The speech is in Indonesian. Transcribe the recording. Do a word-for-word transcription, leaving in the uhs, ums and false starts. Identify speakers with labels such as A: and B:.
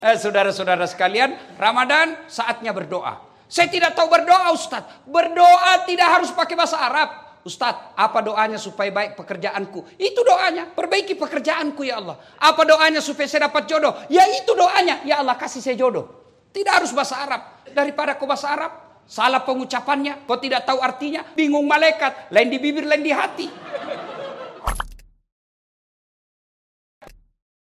A: Eh, saudara-saudara sekalian, Ramadan saatnya berdoa. Saya tidak tahu berdoa, Ustadz. Berdoa tidak harus pakai bahasa Arab. Ustadz, apa doanya supaya baik pekerjaanku? Itu doanya, perbaiki pekerjaanku ya Allah. Apa doanya supaya saya dapat jodoh? Ya itu doanya, ya Allah kasih saya jodoh. Tidak harus bahasa Arab. Daripada kau bahasa Arab, salah pengucapannya, kau tidak tahu artinya, bingung malaikat, lain di bibir, lain di hati.